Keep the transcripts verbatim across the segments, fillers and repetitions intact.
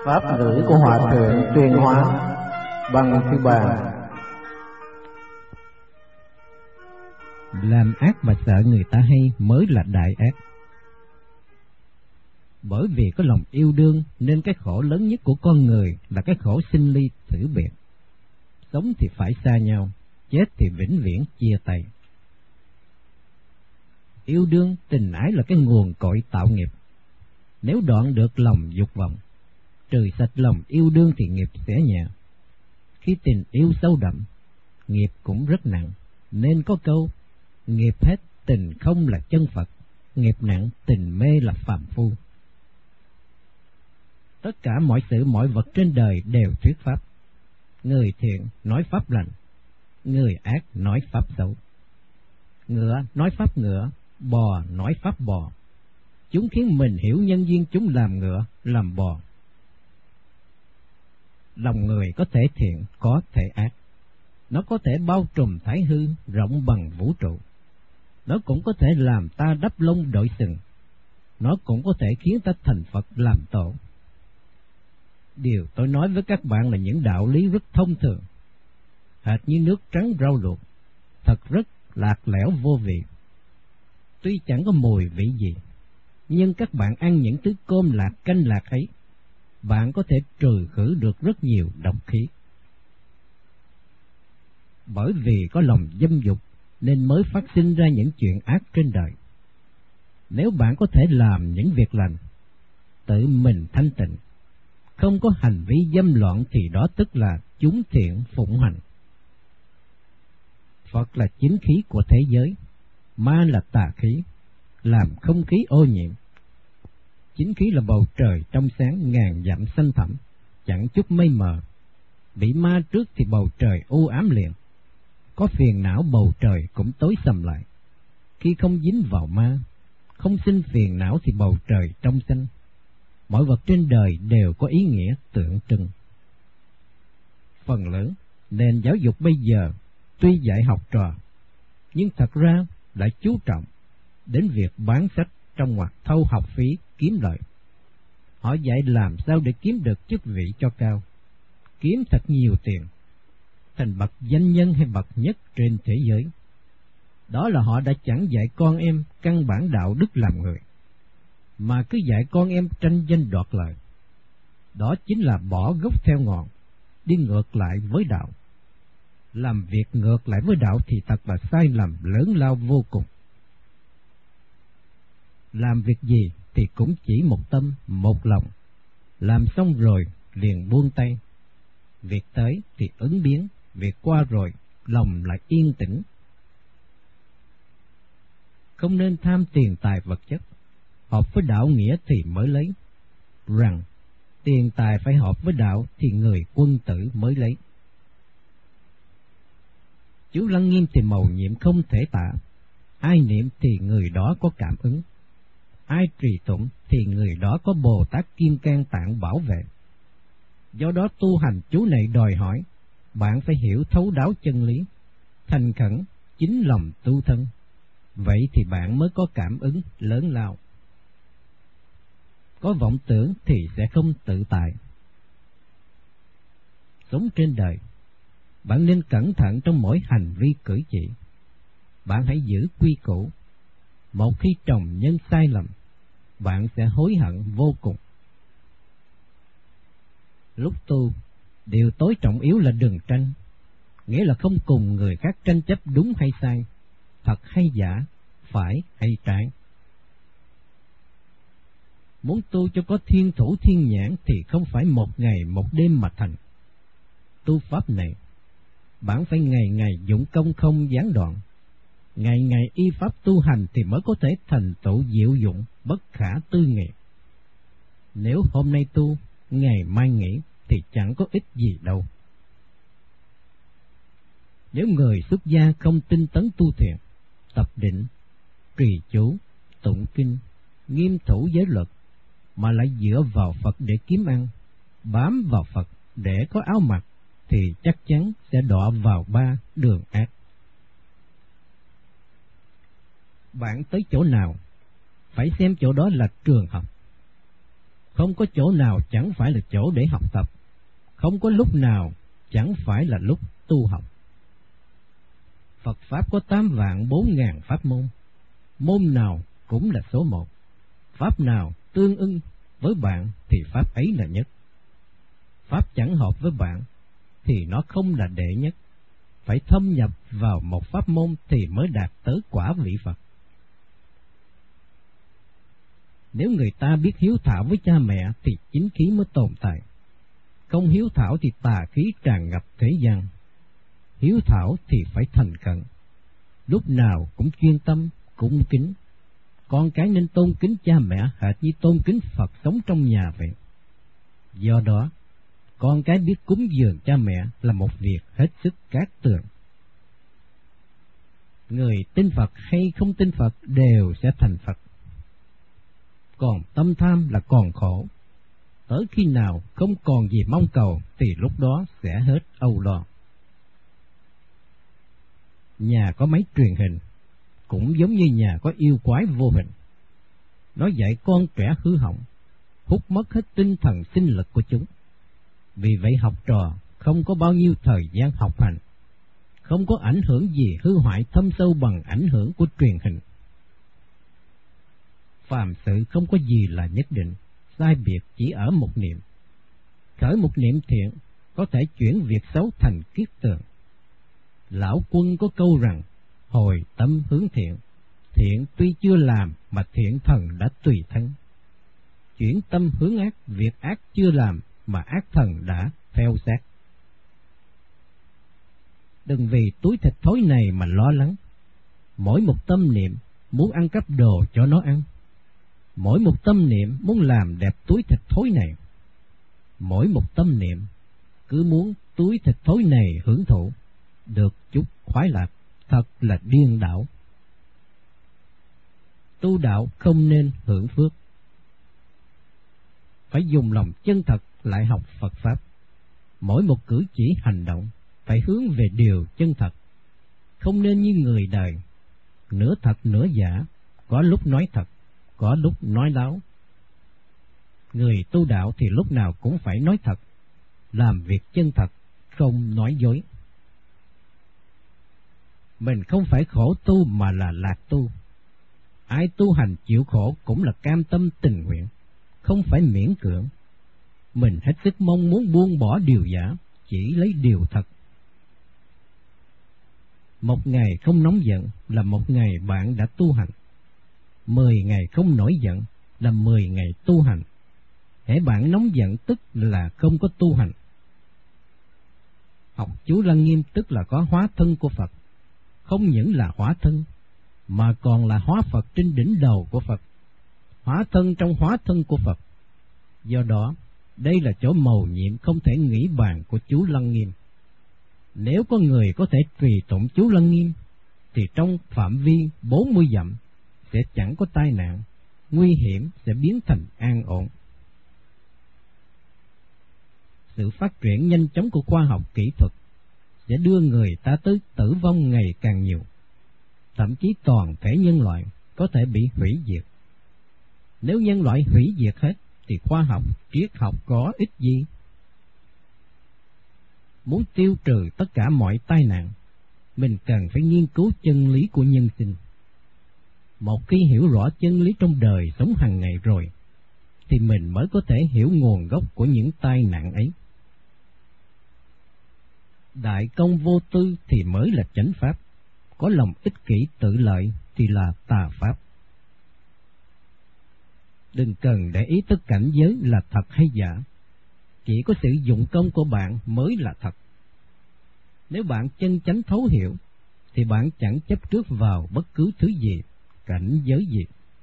Pháp ngữ của Hòa Thượng Tuyên Hóa. Bằng thứ ba. Làm ác mà sợ người ta hay mới là đại ác. Bởi vì có lòng yêu đương nên cái khổ lớn nhất của con người là cái khổ sinh ly tử biệt. Sống thì phải xa nhau, chết thì vĩnh viễn chia tay. Yêu đương, tình ái là cái nguồn cội tạo nghiệp. Nếu đoạn được lòng dục vọng, trừ sạch lòng yêu đương thì nghiệp sẽ nhẹ. Khi tình yêu sâu đậm, nghiệp cũng rất nặng, nên có câu nghiệp hết tình không là chân Phật, nghiệp nặng tình mê là phàm phu. Tất cả mọi sự mọi vật trên đời đều thuyết pháp. Người thiện nói pháp lành, người ác nói pháp xấu. Ngựa nói pháp ngựa, bò nói pháp bò. Chúng khiến mình hiểu nhân duyên chúng làm ngựa, làm bò. Lòng người có thể thiện, có thể ác. Nó có thể bao trùm thái hư, rộng bằng vũ trụ. Nó cũng có thể làm ta đắp lông đội sừng. Nó cũng có thể khiến ta thành Phật làm tổ. Điều tôi nói với các bạn là những đạo lý rất thông thường, hệt như nước trắng rau luộc, thật rất lạc lẽo vô vị. Tuy chẳng có mùi vị gì, nhưng các bạn ăn những thứ cơm lạc canh lạc ấy, bạn có thể trừ khử được rất nhiều độc khí. Bởi vì có lòng dâm dục nên mới phát sinh ra những chuyện ác trên đời. Nếu bạn có thể làm những việc lành, tự mình thanh tịnh, không có hành vi dâm loạn thì đó tức là chúng thiện phụng hành. Phật là chính khí của thế giới, ma là tà khí, làm không khí ô nhiễm. Chính khí là bầu trời trong sáng ngàn dặm xanh thẳm, chẳng chút mây mờ. Bị ma trước thì bầu trời u ám liền, có phiền não bầu trời cũng tối sầm lại. Khi không dính vào ma, không sinh phiền não thì bầu trời trong xanh. Mọi vật trên đời đều có ý nghĩa tượng trưng. Phần lớn nền giáo dục bây giờ tuy dạy học trò, nhưng thật ra đã chú trọng đến việc bán sách trong ngoặc thâu học phí kiếm lợi. Họ dạy làm sao để kiếm được chức vị cho cao, kiếm thật nhiều tiền, thành bậc danh nhân hay bậc nhất trên thế giới. Đó là họ đã chẳng dạy con em căn bản đạo đức làm người, mà cứ dạy con em tranh danh đoạt lợi. Đó chính là bỏ gốc theo ngọn, đi ngược lại với đạo. Làm việc ngược lại với đạo thì thật là sai lầm lớn lao vô cùng. Làm việc gì thì cũng chỉ một tâm, một lòng. Làm xong rồi liền buông tay. Việc tới thì ứng biến, việc qua rồi lòng lại yên tĩnh. Không nên tham tiền tài vật chất, hợp với đạo nghĩa thì mới lấy. Rằng tiền tài phải hợp với đạo thì người quân tử mới lấy. Chú Lăng Nghiêm thì mầu nhiệm không thể tả, ai niệm thì người đó có cảm ứng, ai trì tụng thì người đó có Bồ Tát Kim Cang Tạng bảo vệ. Do đó tu hành chú này đòi hỏi bạn phải hiểu thấu đáo chân lý, thành khẩn, chính lòng tu thân. Vậy thì bạn mới có cảm ứng lớn lao. Có vọng tưởng thì sẽ không tự tại. Sống trên đời, bạn nên cẩn thận trong mỗi hành vi cử chỉ. Bạn hãy giữ quy củ. Một khi trồng nhân sai lầm, bạn sẽ hối hận vô cùng. Lúc tu, điều tối trọng yếu là đừng tranh, nghĩa là không cùng người khác tranh chấp đúng hay sai, thật hay giả, phải hay trái. Muốn tu cho có thiên thủ thiên nhãn thì không phải một ngày một đêm mà thành. Tu pháp này, bạn phải ngày ngày dụng công không gián đoạn, ngày ngày y pháp tu hành thì mới có thể thành tựu diệu dụng bất khả tư nghị. Nếu hôm nay tu, ngày mai nghỉ thì chẳng có ích gì đâu. Nếu người xuất gia không tinh tấn tu thiền, tập định, trì chú, tụng kinh, nghiêm thủ giới luật, mà lại dựa vào Phật để kiếm ăn, bám vào Phật để có áo mặc, thì chắc chắn sẽ đọa vào ba đường ác. Bạn tới chỗ nào, phải xem chỗ đó là trường học. Không có chỗ nào chẳng phải là chỗ để học tập, không có lúc nào chẳng phải là lúc tu học. Phật Pháp có tám vạn bốn ngàn pháp môn, môn nào cũng là số một. Pháp nào tương ưng với bạn thì Pháp ấy là nhất. Pháp chẳng hợp với bạn thì nó không là đệ nhất. Phải thâm nhập vào một pháp môn thì mới đạt tới quả vị Phật. Nếu người ta biết hiếu thảo với cha mẹ thì chính khí mới tồn tại. Không hiếu thảo thì tà khí tràn ngập thế gian. Hiếu thảo thì phải thành khẩn, lúc nào cũng chuyên tâm, cung kính. Con cái nên tôn kính cha mẹ hệt như tôn kính Phật sống trong nhà vậy. Do đó, con cái biết cúng dường cha mẹ là một việc hết sức cát tường. Người tin Phật hay không tin Phật đều sẽ thành Phật. Còn tâm tham là còn khổ. Tới khi nào không còn gì mong cầu thì lúc đó sẽ hết âu lo. Nhà có máy truyền hình cũng giống như nhà có yêu quái vô hình. Nó dạy con trẻ hư hỏng, hút mất hết tinh thần sinh lực của chúng. Vì vậy học trò không có bao nhiêu thời gian học hành, không có ảnh hưởng gì hư hoại thâm sâu bằng ảnh hưởng của truyền hình. Phàm sự không có gì là nhất định, sai biệt chỉ ở một niệm. Khởi một niệm thiện có thể chuyển việc xấu thành kiết tường. Lão Quân có câu rằng, hồi tâm hướng thiện, thiện tuy chưa làm mà thiện thần đã tùy thân. Chuyển tâm hướng ác, việc ác chưa làm mà ác thần đã theo sát. Đừng vì túi thịt thối này mà lo lắng. Mỗi một tâm niệm muốn ăn cắp đồ cho nó ăn. Mỗi một tâm niệm muốn làm đẹp túi thịt thối này. Mỗi một tâm niệm cứ muốn túi thịt thối này hưởng thụ, được chút khoái lạc, thật là điên đảo. Tu đạo không nên hưởng phước. Phải dùng lòng chân thật lại học Phật Pháp. Mỗi một cử chỉ hành động phải hướng về điều chân thật. Không nên như người đời, nửa thật nửa giả, có lúc nói thật, có lúc nói láo. Người tu đạo thì lúc nào cũng phải nói thật, làm việc chân thật, không nói dối. Mình không phải khổ tu mà là lạc tu. Ai tu hành chịu khổ cũng là cam tâm tình nguyện, không phải miễn cưỡng. Mình hết sức mong muốn buông bỏ điều giả, chỉ lấy điều thật. Một ngày không nóng giận là một ngày bạn đã tu hành. Mười ngày không nổi giận là mười ngày tu hành. Hễ bạn nóng giận tức là không có tu hành. Học chú Lăng Nghiêm tức là có hóa thân của Phật. Không những là hóa thân, mà còn là hóa Phật trên đỉnh đầu của Phật. Hóa thân trong hóa thân của Phật. Do đó, đây là chỗ mầu nhiệm không thể nghĩ bàn của chú Lăng Nghiêm. Nếu có người có thể trì tụng chú Lăng Nghiêm, thì trong phạm vi bốn mươi dặm sẽ chẳng có tai nạn, nguy hiểm sẽ biến thành an ổn. Sự phát triển nhanh chóng của khoa học kỹ thuật sẽ đưa người ta tới tử vong ngày càng nhiều. Thậm chí toàn thể nhân loại có thể bị hủy diệt. Nếu nhân loại hủy diệt hết, thì khoa học, triết học có ích gì? Muốn tiêu trừ tất cả mọi tai nạn, mình cần phải nghiên cứu chân lý của nhân sinh. Một khi hiểu rõ chân lý trong đời sống hàng ngày rồi, thì mình mới có thể hiểu nguồn gốc của những tai nạn ấy. Đại công vô tư thì mới là chánh pháp, có lòng ích kỷ tự lợi thì là tà pháp. Đừng cần để ý tới cảnh giới là thật hay giả, chỉ có sự dụng công của bạn mới là thật. Nếu bạn chân chánh thấu hiểu, thì bạn chẳng chấp trước vào bất cứ thứ gì, cảnh giới gì.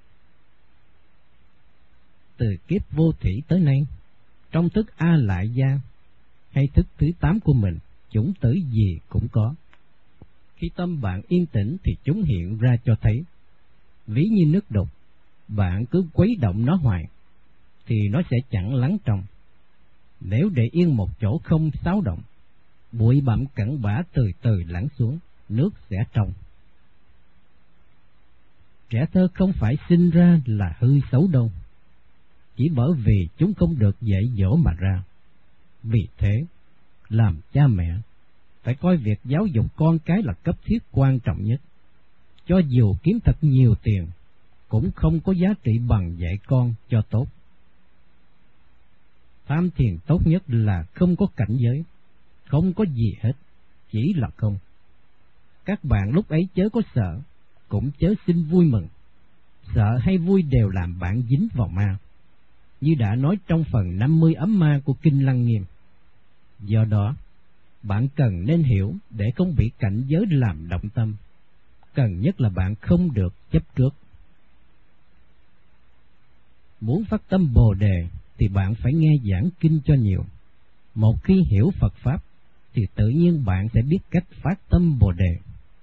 Từ kiếp vô thủy tới nay, trong thức A Lại Gia hay thức thứ tám của mình, chủng tử gì cũng có. Khi tâm bạn yên tĩnh thì chúng hiện ra cho thấy. Ví như nước đục, bạn cứ quấy động nó hoài, thì nó sẽ chẳng lắng trong. Nếu để yên một chỗ không xáo động, bụi bặm cặn bã từ từ lắng xuống, nước sẽ trong. Trẻ thơ không phải sinh ra là hư xấu đâu. chỉ bởi vì chúng không được dạy dỗ mà ra. Vì thế, làm cha mẹ phải coi việc giáo dục con cái là cấp thiết quan trọng nhất. Cho dù kiếm thật nhiều tiền, cũng không có giá trị bằng dạy con cho tốt. Tham thiền tốt nhất là không có cảnh giới, không có gì hết, chỉ là không. Các bạn lúc ấy chớ có sợ, cũng chớ xin vui mừng. Sợ hay vui đều làm bạn dính vào ma, như đã nói trong phần năm mươi ấm ma của Kinh Lăng Nghiêm. Do đó, bạn cần nên hiểu để không bị cảnh giới làm động tâm. Cần nhất là bạn không được chấp trước. Muốn phát tâm Bồ Đề thì bạn phải nghe giảng kinh cho nhiều. Một khi hiểu Phật Pháp thì tự nhiên bạn sẽ biết cách phát tâm Bồ Đề.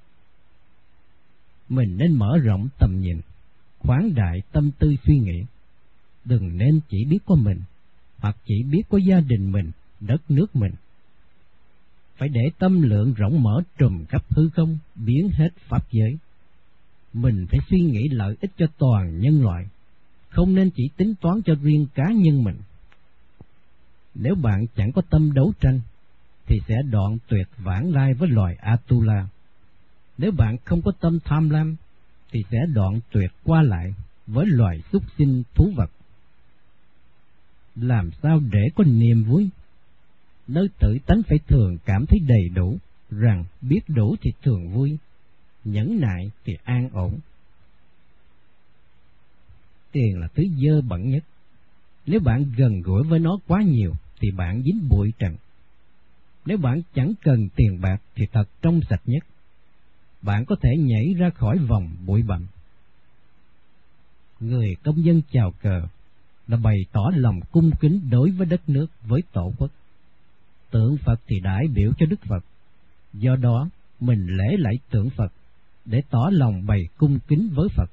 Mình nên mở rộng tầm nhìn, khoáng đại tâm tư suy nghĩ. Đừng nên chỉ biết có mình, hoặc chỉ biết có gia đình mình, đất nước mình. Phải để tâm lượng rộng mở trùm khắp hư không, biến hết pháp giới. Mình phải suy nghĩ lợi ích cho toàn nhân loại, không nên chỉ tính toán cho riêng cá nhân mình. Nếu bạn chẳng có tâm đấu tranh, thì sẽ đoạn tuyệt vãng lai với loài Atula. Nếu bạn không có tâm tham lam, thì sẽ đoạn tuyệt qua lại với loài súc sinh thú vật. Làm sao để có niềm vui? Nơi tự tánh phải thường cảm thấy đầy đủ, rằng biết đủ thì thường vui, nhẫn nại thì an ổn. Tiền là thứ dơ bẩn nhất. Nếu bạn gần gũi với nó quá nhiều thì bạn dính bụi trần. Nếu bạn chẳng cần tiền bạc thì thật trong sạch nhất. Bạn có thể nhảy ra khỏi vòng bụi bặm. Người công dân chào cờ là bày tỏ lòng cung kính đối với đất nước, với tổ quốc. Tượng Phật thì đại biểu cho Đức Phật. Do đó, mình lễ lạy tượng Phật để tỏ lòng bày cung kính với Phật.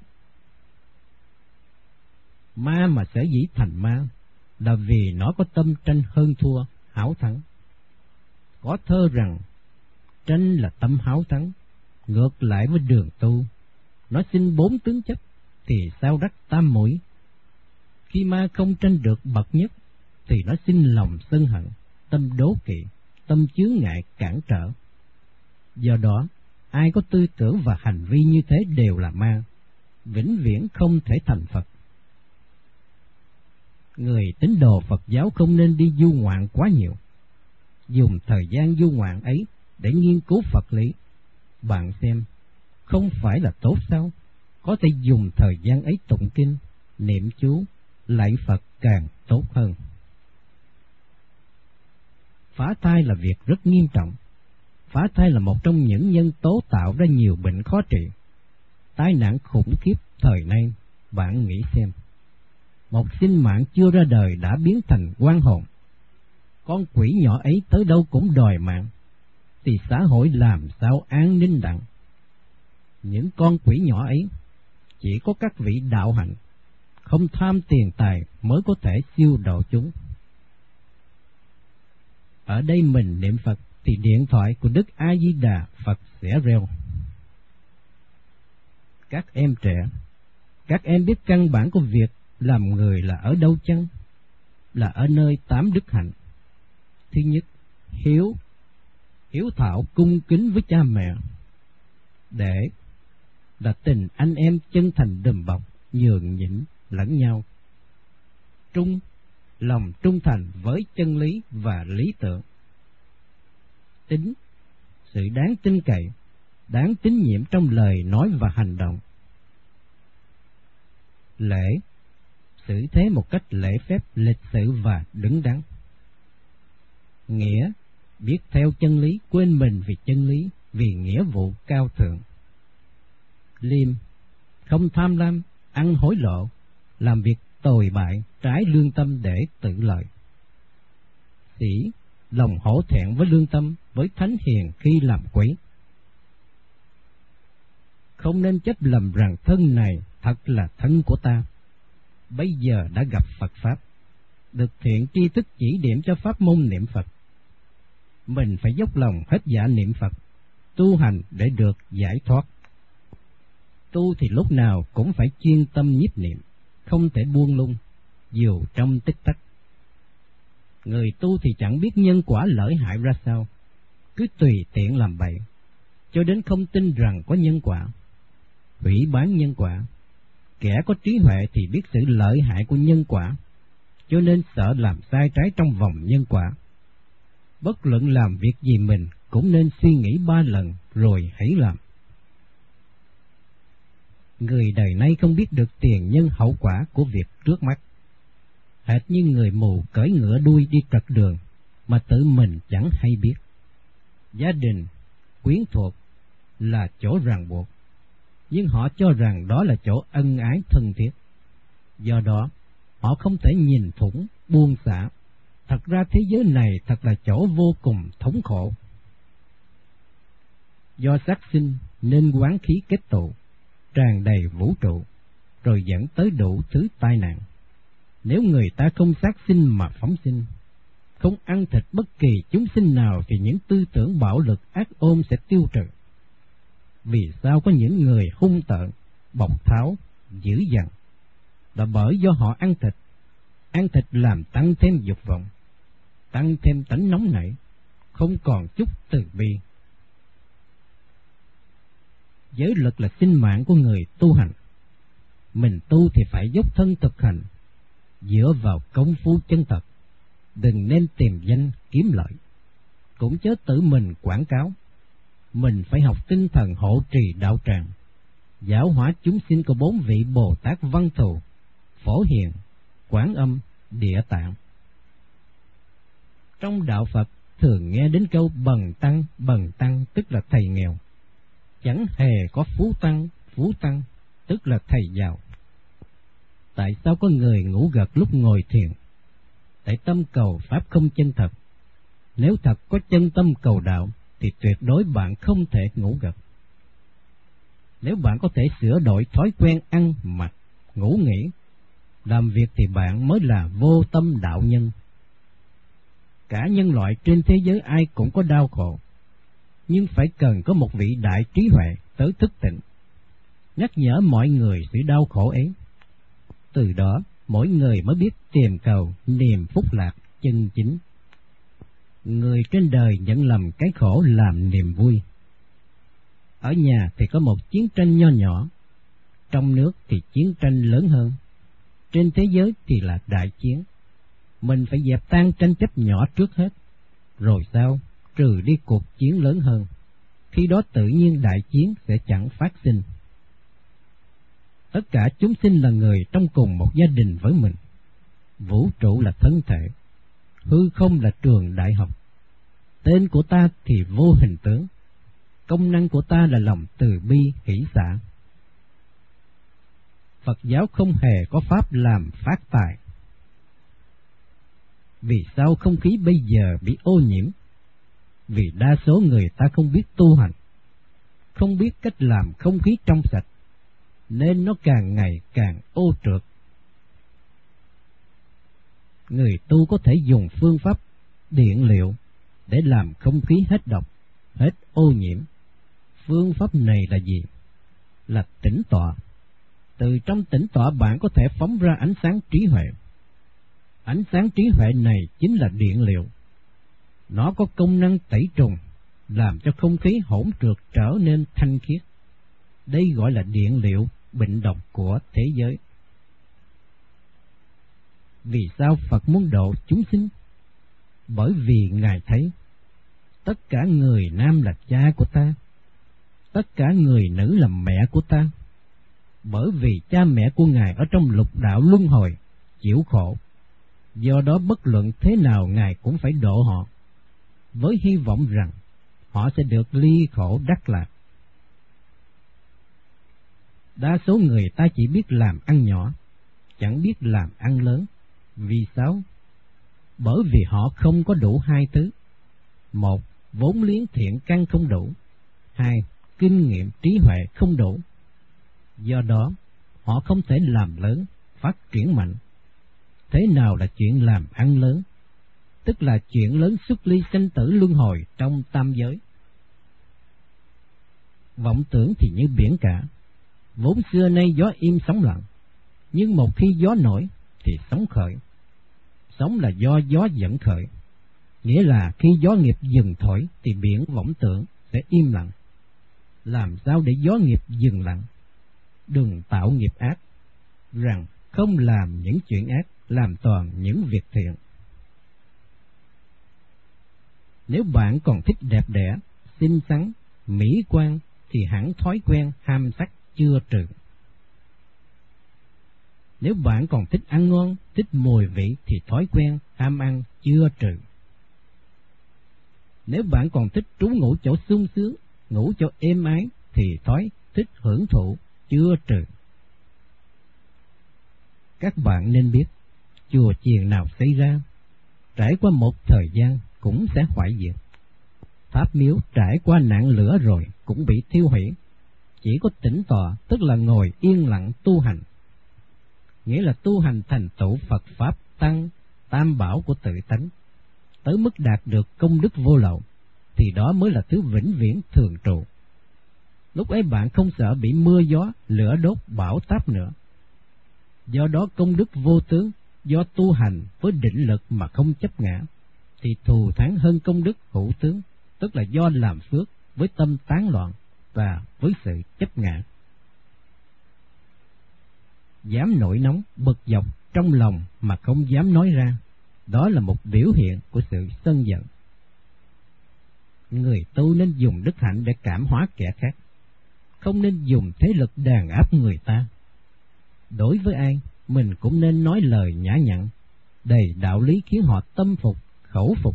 Ma mà sở dĩ thành ma là vì nó có tâm tranh hơn thua, háo thắng. Có thơ rằng, tranh là tâm háo thắng, ngược lại với đường tu. Nó xin bốn tướng chấp, thì sao đắc tam mũi. Khi ma không tranh được bậc nhất, thì nó xin lòng sân hận, tâm đố kỵ, tâm chướng ngại cản trở. Do đó, ai có tư tưởng và hành vi như thế đều là ma, vĩnh viễn không thể thành Phật. Người tín đồ Phật giáo không nên đi du ngoạn quá nhiều. Dùng thời gian du ngoạn ấy để nghiên cứu Phật lý. Bạn xem, không phải là tốt sao? Có thể dùng thời gian ấy tụng kinh, niệm chú, lạy Phật càng tốt hơn. Phá thai là việc rất nghiêm trọng. Phá thai là một trong những nhân tố tạo ra nhiều bệnh khó trị. Tai nạn khủng khiếp thời nay, bạn nghĩ xem. Một sinh mạng chưa ra đời đã biến thành oan hồn. Con quỷ nhỏ ấy tới đâu cũng đòi mạng, thì xã hội làm sao an ninh đặng? Những con quỷ nhỏ ấy chỉ có các vị đạo hạnh, không tham tiền tài mới có thể siêu độ chúng. Ở đây mình niệm Phật thì điện thoại của Đức A Di Đà Phật sẽ reo. Các em trẻ, các em biết căn bản của việc làm người là ở đâu chăng? Là ở nơi tám đức hạnh. Thứ nhất, hiếu, hiếu thảo cung kính với cha mẹ. Để là tình anh em chân thành đùm bọc, nhường nhịn lẫn nhau. Trung, lòng trung thành với chân lý và lý tưởng. Tín, sự đáng tin cậy, đáng tín nhiệm trong lời nói và hành động. Lễ, xử thế một cách lễ phép, lịch sự và đứng đắn. Nghĩa, biết theo chân lý, quên mình vì chân lý, vì nghĩa vụ cao thượng. Liêm, không tham lam, ăn hối lộ, làm việc tồi bại, trái lương tâm để tự lợi. Sĩ, lòng hổ thẹn với lương tâm, với thánh hiền khi làm quấy. Không nên chấp lầm rằng thân này thật là thân của ta. Bây giờ đã gặp Phật Pháp, được thiện tri thức chỉ điểm cho pháp môn niệm Phật. Mình phải dốc lòng hết dạ niệm Phật, tu hành để được giải thoát. Tu thì lúc nào cũng phải chuyên tâm nhiếp niệm, không thể buông lung. dù trong tích tắc. Người tu thì chẳng biết nhân quả lợi hại ra sao, cứ tùy tiện làm bậy, cho đến không tin rằng có nhân quả, hủy bán nhân quả. Kẻ có trí huệ thì biết sự lợi hại của nhân quả, cho nên sợ làm sai trái trong vòng nhân quả. Bất luận làm việc gì mình cũng nên suy nghĩ ba lần rồi hãy làm. Người đời nay không biết được tiền nhân hậu quả của việc trước mắt, hệt như người mù cưỡi ngựa đuôi đi trật đường mà tự mình chẳng hay biết. Gia đình, quyến thuộc là chỗ ràng buộc, nhưng họ cho rằng đó là chỗ ân ái thân thiết. Do đó, họ không thể nhìn thủng, buông xả. Thật ra thế giới này thật là chỗ vô cùng thống khổ. Do sát sinh nên quán khí kết tụ, tràn đầy vũ trụ, rồi dẫn tới đủ thứ tai nạn. Nếu người ta không sát sinh mà phóng sinh, không ăn thịt bất kỳ chúng sinh nào, thì những tư tưởng bạo lực ác ôn sẽ tiêu trừ. Vì sao có những người hung tợn, bộc tháo, dữ dằn? Là bởi do họ ăn thịt. Ăn thịt làm tăng thêm dục vọng, tăng thêm tánh nóng nảy, không còn chút từ bi. Giới luật là sinh mạng của người tu hành. Mình tu thì phải dốc thân thực hành, dựa vào công phu chân thật, đừng nên tìm danh kiếm lợi, cũng chớ tự mình quảng cáo. Mình phải học tinh thần hộ trì đạo tràng, giáo hóa chúng sinh của bốn vị Bồ Tát Văn Thù, Phổ Hiền, Quán Âm, Địa Tạng. Trong đạo Phật thường nghe đến câu bần tăng, bần tăng tức là thầy nghèo. Chẳng hề có phú tăng, phú tăng tức là thầy giàu. Tại sao có người ngủ gật lúc ngồi thiền? Tại tâm cầu pháp không chân thật. Nếu thật có chân tâm cầu đạo thì tuyệt đối bạn không thể ngủ gật. Nếu bạn có thể sửa đổi thói quen ăn, mặc, ngủ nghỉ, làm việc thì bạn mới là vô tâm đạo nhân. Cả nhân loại trên thế giới ai cũng có đau khổ, nhưng phải cần có một vị đại trí huệ tới thức tỉnh, nhắc nhở mọi người sự đau khổ ấy. Từ đó mỗi người mới biết tìm cầu niềm phúc lạc chân chính. Người trên đời nhận lầm cái khổ làm niềm vui. Ở nhà thì có một chiến tranh nho nhỏ, trong nước thì chiến tranh lớn hơn, trên thế giới thì là đại chiến. Mình phải dẹp tan tranh chấp nhỏ trước hết, rồi sau trừ đi cuộc chiến lớn hơn. Khi đó tự nhiên đại chiến sẽ chẳng phát sinh. Tất cả chúng sinh là người trong cùng một gia đình với mình. Vũ trụ là thân thể, hư không là trường đại học. Tên của ta thì vô hình tướng, công năng của ta là lòng từ bi hỷ xả. Phật giáo không hề có pháp làm phát tài. Vì sao không khí bây giờ bị ô nhiễm? Vì đa số người ta không biết tu hành, không biết cách làm không khí trong sạch, nên nó càng ngày càng ô trượt. Người tu có thể dùng phương pháp điện liệu để làm không khí hết độc, hết ô nhiễm. Phương pháp này là gì? Là tĩnh tọa. Từ trong tĩnh tọa bạn có thể phóng ra ánh sáng trí huệ. Ánh sáng trí huệ này chính là điện liệu. Nó có công năng tẩy trùng, làm cho không khí hỗn trượt trở nên thanh khiết. Đây gọi là điện liệu bệnh độc của thế giới. Vì sao Phật muốn độ chúng sinh? Bởi vì Ngài thấy tất cả người nam là cha của ta, tất cả người nữ là mẹ của ta. Bởi vì cha mẹ của Ngài ở trong lục đạo luân hồi chịu khổ, do đó bất luận thế nào Ngài cũng phải độ họ, với hy vọng rằng họ sẽ được ly khổ đắc lạc. Đa số người ta chỉ biết làm ăn nhỏ, chẳng biết làm ăn lớn. Vì sao? Bởi vì họ không có đủ hai thứ. Một, vốn liếng thiện căn không đủ. Hai, kinh nghiệm trí huệ không đủ. Do đó, họ không thể làm lớn, phát triển mạnh. Thế nào là chuyện làm ăn lớn? Tức là chuyện lớn xuất ly sanh tử luân hồi trong tam giới. Vọng tưởng thì như biển cả, vốn xưa nay gió im sóng lặng, nhưng một khi gió nổi, thì sóng khởi. Sóng là do gió dẫn khởi, nghĩa là khi gió nghiệp dừng thổi thì biển vọng tưởng sẽ im lặng. Làm sao để gió nghiệp dừng lặng? Đừng tạo nghiệp ác, rằng không làm những chuyện ác, làm toàn những việc thiện. Nếu bạn còn thích đẹp đẽ, xinh xắn, mỹ quan thì hẳn thói quen ham sắc chưa trừ. Nếu bạn còn thích ăn ngon, thích mùi vị thì thói quen ham ăn chưa trừ. Nếu bạn còn thích trú ngủ chỗ sung sướng, ngủ chỗ êm ái thì thói thích hưởng thụ chưa trừ. Các bạn nên biết, chùa chiền nào xây ra, trải qua một thời gian cũng sẽ hoại diệt. Tháp miếu trải qua nạn lửa rồi cũng bị thiêu hủy. Chỉ có tĩnh tọa, tức là ngồi yên lặng tu hành, nghĩa là tu hành thành tựu Phật Pháp Tăng, tam bảo của tự tánh, tới mức đạt được công đức vô lậu, thì đó mới là thứ vĩnh viễn thường trụ. Lúc ấy bạn không sợ bị mưa gió, lửa đốt, bão táp nữa. Do đó công đức vô tướng, do tu hành với định lực mà không chấp ngã, thì thù thắng hơn công đức hữu tướng, tức là do làm phước với tâm tán loạn và với sự chấp ngã. Dám nổi nóng, bực dọc trong lòng mà không dám nói ra, đó là một biểu hiện của sự sân giận. Người tu nên dùng đức hạnh để cảm hóa kẻ khác, không nên dùng thế lực đàn áp người ta. Đối với ai, mình cũng nên nói lời nhã nhặn, đầy đạo lý khiến họ tâm phục, khẩu phục.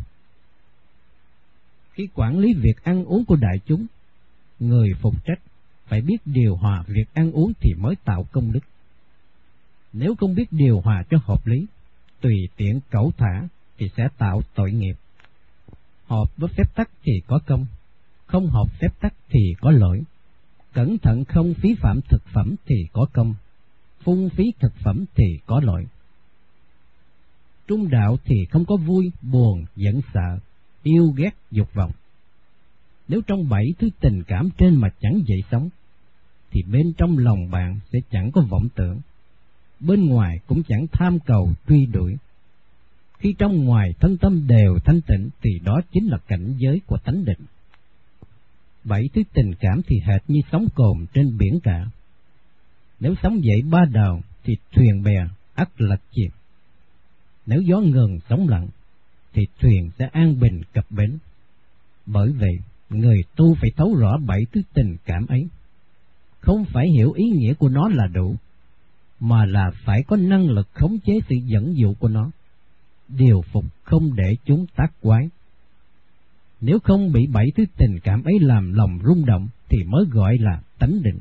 Khi quản lý việc ăn uống của đại chúng, người phục trách phải biết điều hòa việc ăn uống thì mới tạo công đức. Nếu không biết điều hòa cho hợp lý, tùy tiện cẩu thả thì sẽ tạo tội nghiệp. Hợp với phép tắc thì có công, không hợp phép tắc thì có lỗi. Cẩn thận không phí phạm thực phẩm thì có công, phung phí thực phẩm thì có lỗi. Trung đạo thì không có vui, buồn, giận sợ, yêu ghét, dục vọng. Nếu trong bảy thứ tình cảm trên mà chẳng dậy sóng, thì bên trong lòng bạn sẽ chẳng có vọng tưởng, bên ngoài cũng chẳng tham cầu truy đuổi. Khi trong ngoài thân tâm đều thanh tịnh thì đó chính là cảnh giới của tánh định. Bảy thứ tình cảm thì hệt như sóng cồn trên biển cả. Nếu sóng dậy ba đầu thì thuyền bè ắt lật chìm. Nếu gió ngừng sóng lặng thì thuyền sẽ an bình cập bến. Bởi vậy, người tu phải thấu rõ bảy thứ tình cảm ấy. Không phải hiểu ý nghĩa của nó là đủ, mà là phải có năng lực khống chế sự dẫn dụ của nó, điều phục không để chúng tác quái. Nếu không bị bảy thứ tình cảm ấy làm lòng rung động thì mới gọi là tánh định.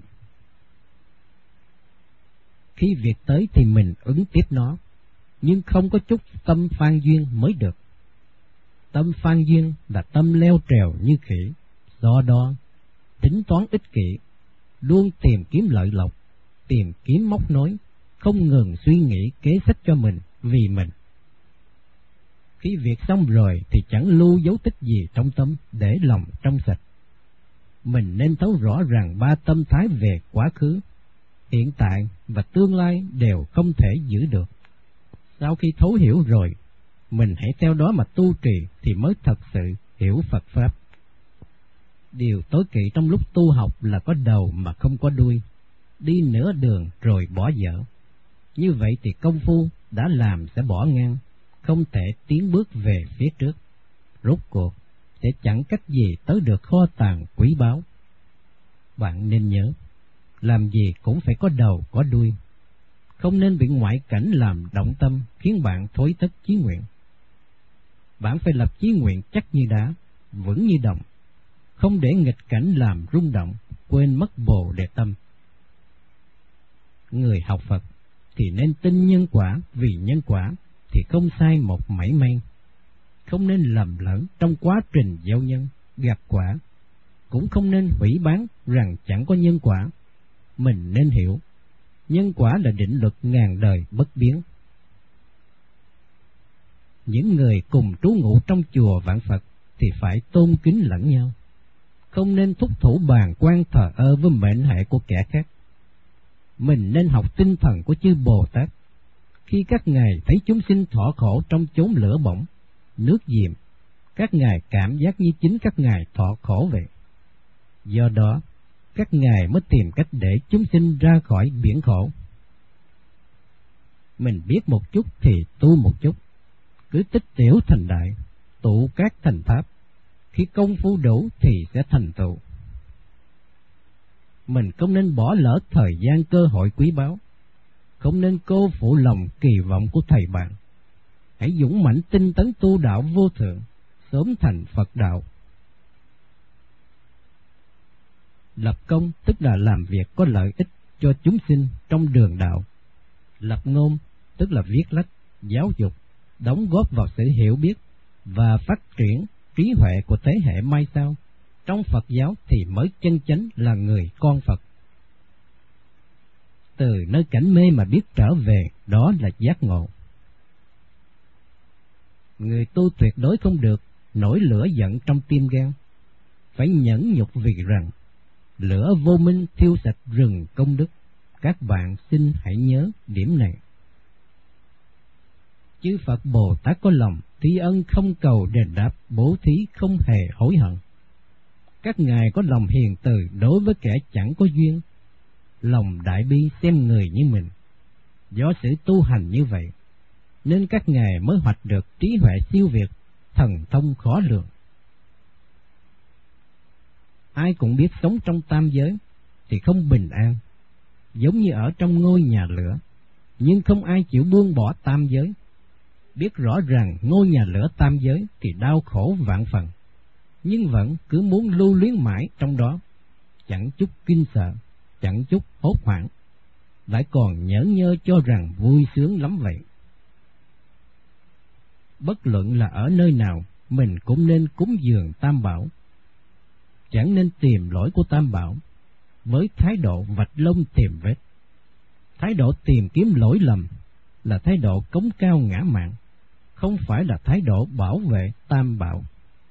Khi việc tới thì mình ứng tiếp nó, nhưng không có chút tâm phan duyên mới được. Tâm phan duyên là tâm leo trèo như khỉ, do đó tính toán ích kỷ, luôn tìm kiếm lợi lộc, tìm kiếm móc nối, không ngừng suy nghĩ kế sách cho mình, vì mình. Khi việc xong rồi thì chẳng lưu dấu tích gì trong tâm, để lòng trong sạch. Mình nên thấu rõ rằng ba tâm thái về quá khứ, hiện tại và tương lai đều không thể giữ được. Sau khi thấu hiểu rồi, mình hãy theo đó mà tu trì thì mới thật sự hiểu Phật Pháp. Điều tối kỵ trong lúc tu học là có đầu mà không có đuôi, đi nửa đường rồi bỏ dở. Như vậy thì công phu đã làm sẽ bỏ ngang, không thể tiến bước về phía trước. Rốt cuộc sẽ chẳng cách gì tới được kho tàng quý báu. Bạn nên nhớ, làm gì cũng phải có đầu có đuôi. Không nên bị ngoại cảnh làm động tâm khiến bạn thối tất chí nguyện. Bạn phải lập chí nguyện chắc như đá, vững như đồng, không để nghịch cảnh làm rung động, quên mất bồ đề tâm. Người học Phật thì nên tin nhân quả, vì nhân quả thì không sai một mảy may. Không nên lầm lẫn trong quá trình gieo nhân, gặt quả, cũng không nên hủy bán rằng chẳng có nhân quả. Mình nên hiểu, nhân quả là định luật ngàn đời bất biến. Những người cùng trú ngụ trong chùa vạn Phật thì phải tôn kính lẫn nhau, không nên thúc thủ bàn quan thờ ơ với mệnh hệ của kẻ khác. Mình nên học tinh thần của chư Bồ Tát, Khi các ngài thấy chúng sinh thọ khổ trong chốn lửa bỏng, nước diệm, các ngài cảm giác như chính các ngài thọ khổ vậy. Do đó, các ngài mới tìm cách để chúng sinh ra khỏi biển khổ. Mình biết một chút thì tu một chút, cứ tích tiểu thành đại, tụ các thành pháp. Khi công phu đủ thì sẽ thành tựu. Mình không nên bỏ lỡ thời gian cơ hội quý báu, không nên cô phụ lòng kỳ vọng của thầy bạn. Hãy dũng mãnh tinh tấn tu đạo vô thượng, sớm thành Phật đạo. Lập công tức là làm việc có lợi ích cho chúng sinh trong đường đạo. Lập ngôn tức là viết lách, giáo dục, đóng góp vào sự hiểu biết và phát triển trí huệ của thế hệ mai sau. Trong Phật giáo thì mới chân chánh là người con Phật. Từ nơi cảnh mê mà biết trở về, đó là giác ngộ. Người tu tuyệt đối không được nổi lửa giận trong tim gan, phải nhẫn nhục vì rằng lửa vô minh thiêu sạch rừng công đức. Các bạn xin hãy nhớ điểm này. Chư Phật Bồ Tát có lòng tri ân không cầu đền đáp, bố thí không hề hối hận. Các ngài có lòng hiền từ đối với kẻ chẳng có duyên, lòng đại bi xem người như mình. Do sự tu hành như vậy, nên các ngài mới hoạch được trí huệ siêu việt, thần thông khó lường. Ai cũng biết sống trong tam giới thì không bình an, giống như ở trong ngôi nhà lửa, nhưng không ai chịu buông bỏ tam giới. Biết rõ rằng ngôi nhà lửa tam giới thì đau khổ vạn phần, nhưng vẫn cứ muốn lưu luyến mãi trong đó, chẳng chút kinh sợ, chẳng chút hốt hoảng, lại còn nhởn nhơ cho rằng vui sướng lắm vậy. Bất luận là ở nơi nào, mình cũng nên cúng dường Tam Bảo, chẳng nên tìm lỗi của Tam Bảo với thái độ vạch lông tìm vết. Thái độ tìm kiếm lỗi lầm là thái độ cống cao ngã mạn, không phải là thái độ bảo vệ Tam Bảo.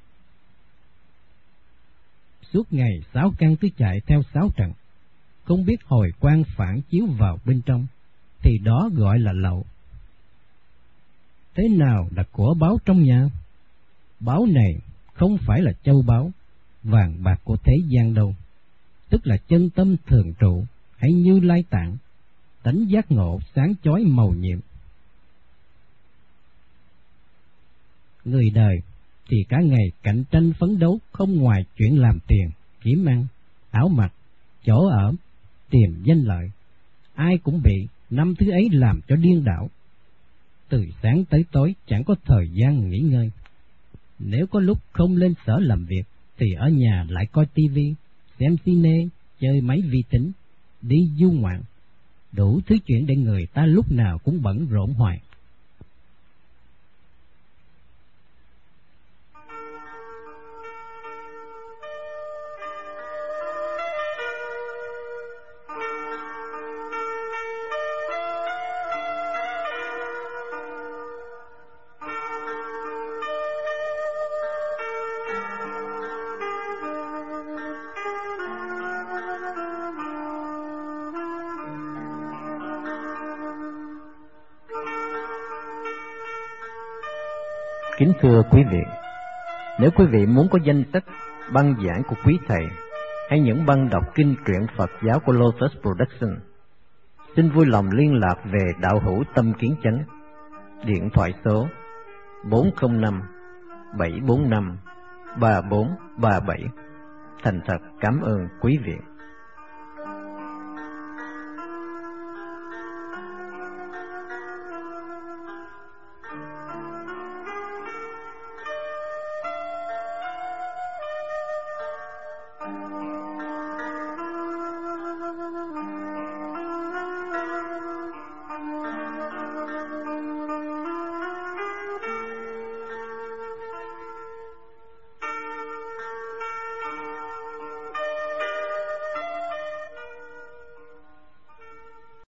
Suốt ngày sáu căn cứ chạy theo sáu trận, không biết hồi quang phản chiếu vào bên trong, thì đó gọi là lậu. Thế nào là của báu trong nhà? Báu này không phải là châu báu, vàng bạc của thế gian đâu, tức là chân tâm thường trụ hay Như Lai Tạng, tánh giác ngộ sáng chói màu nhiệm. Người đời thì cả ngày cạnh tranh phấn đấu, không ngoài chuyện làm tiền, kiếm ăn, áo mặc, chỗ ở, tìm danh lợi. Ai cũng bị năm thứ ấy làm cho điên đảo. Từ sáng tới tối chẳng có thời gian nghỉ ngơi. Nếu có lúc không lên sở làm việc thì ở nhà lại coi tivi, xem cine, chơi máy vi tính, đi du ngoạn, đủ thứ chuyện để người ta lúc nào cũng bận rộn hoài. Kính thưa quý vị, nếu quý vị muốn có danh sách băng giảng của quý thầy hay những băng đọc kinh truyện Phật giáo của Lotus Production, xin vui lòng liên lạc về đạo hữu Tâm Kiến Chánh, điện thoại số bốn không năm bảy bốn năm ba bốn ba bảy. Thành thật cảm ơn quý vị.